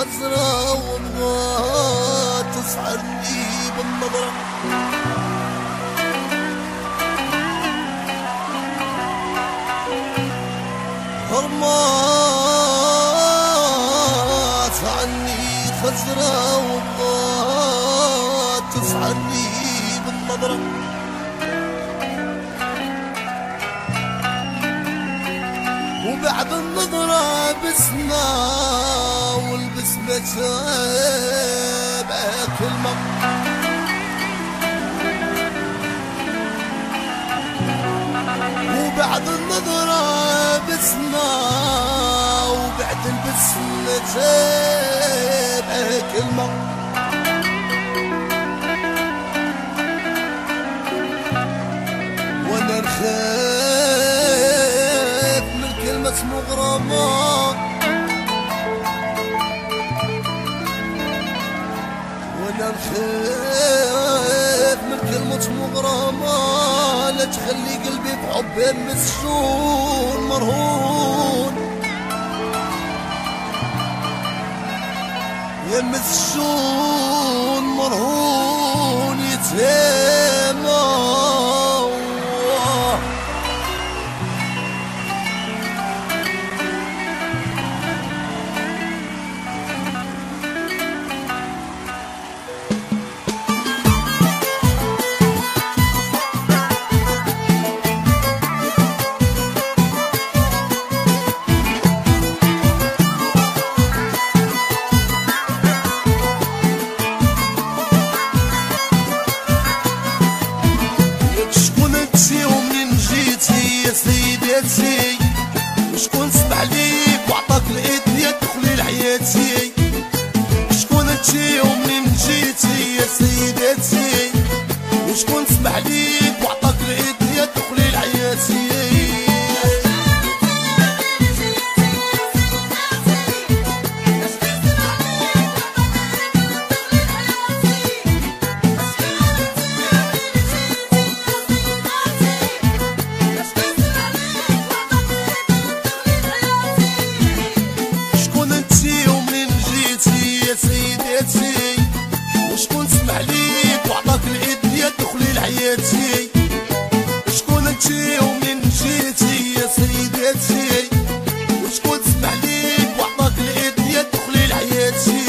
خزرة وبغات تسحرني بالنظرة. هرمات عني خزرة وبغات تسحرني بالنظرة. وبعد النظرة بسمة والبسمة تابع كلمة. وبعد النظرة بسمة وبعد البسمة تابع كلمة. وانا نخاف من كلمة مغرمة. وانا نخاف من كلمة مغرمة لا تخلي قلبي بحبها مسجون مرهون. يا مسجون مرهون يتهامى. وشكون سمح ليك وعطاك الايد يدخلي لحياتي؟ شكون انتي ومنين جيتي يا سيداتي؟ وشكون سمح ليك وعطاك الايد يدخلي لحياتي؟ وشكون سمح ليك وعطاك الايد يدخلي لحياتي؟ شكون انتي ومنين جيتي يا سيداتي؟ وشكون سمح ليك وعطاك الايد يدخلي لحياتي؟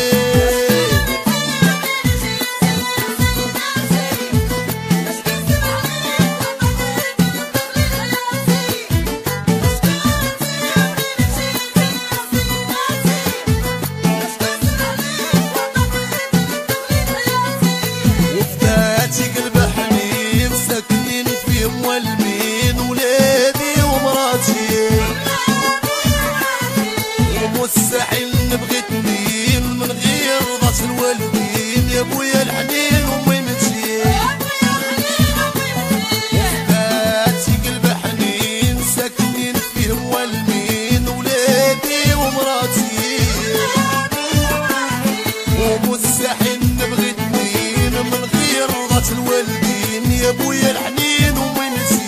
مستحيل نبغيك مين من غير رضا الوالدين يا بويا الحنين وميمتي. وفاتي قلب حنين ساكنين فيه والمين ولادي ومراتي. ومستحيل نبغيك مين من غير رضا الوالدين يا بويا الحنين وميمتي.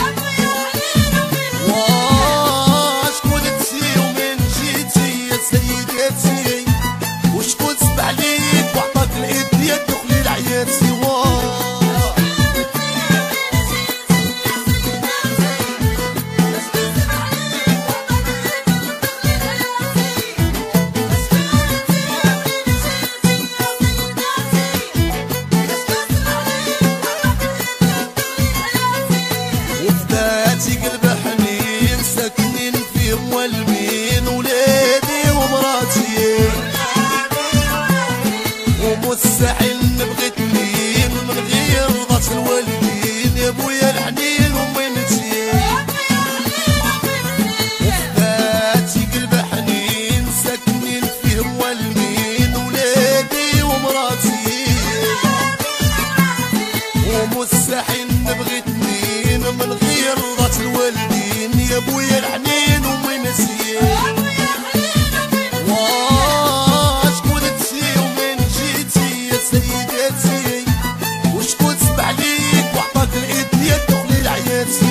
وشكون سمح ليك وعطاك الايد يدخلي لحياتي؟ وفداتي قلب حنين ساكنين فيه والمين ولادي ومراتي. ومستحيل نبغيك مين من غير رضا الوالدين يا بويا الحنين وميمتي. وفداتي قلب حنين ساكنين فيه والمين ولادي ومراتي. ومستحيل نبغيك مين من غير رضا الوالدين يا بويا الحنين وميمتي. وشكون سمح ليك وعطاك الايد يدخلي لحياتي؟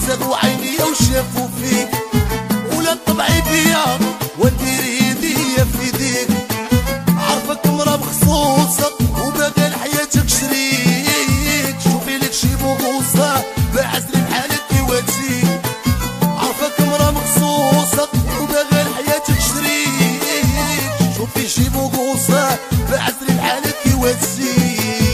زاغوا عيني وشافوا فيك، ولا طبعي بيا وندير يديا في يديك. عرفك مرا مخصوصة وباغي لحياتك شريك، شوفي لك شي بوغوصة بعزلي بحالك يواتيك. عرفك مرا مخصوصة وباغي لحياتك شريك، شوفي شي بوغوصة بعزلي بحالك يواتيك.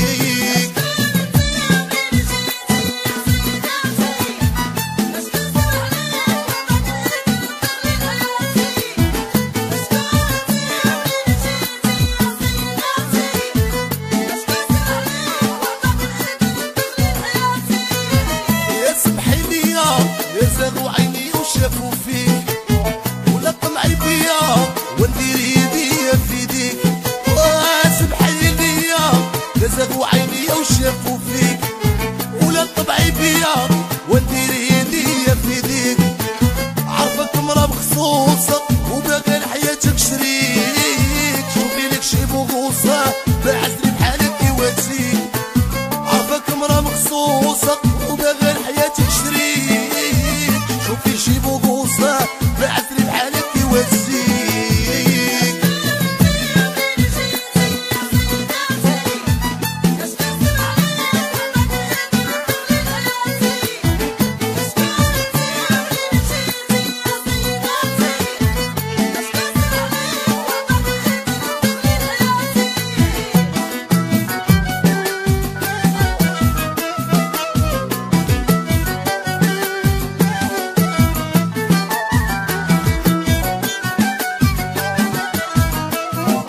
زاغوا عيني وشافوا فيك، ولا طمعي بيا وندير يديا في يديك. سمحي ليا يا زاغوا عيني وشافوا فيك، ولا طمعي بيا وندير يديا في يديك. عرفك مرا مخصوصة وباغي لحياتك شريك، شوفي لك شي بوغوصة بعزلي بحالك يواتيك. عرفك مرا مخصوصة وباغي لحياتك شريك، شوفي شي بوغوصة بعزلي بحالك يواتيك.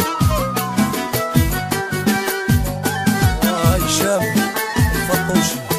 هشام الفطوشي.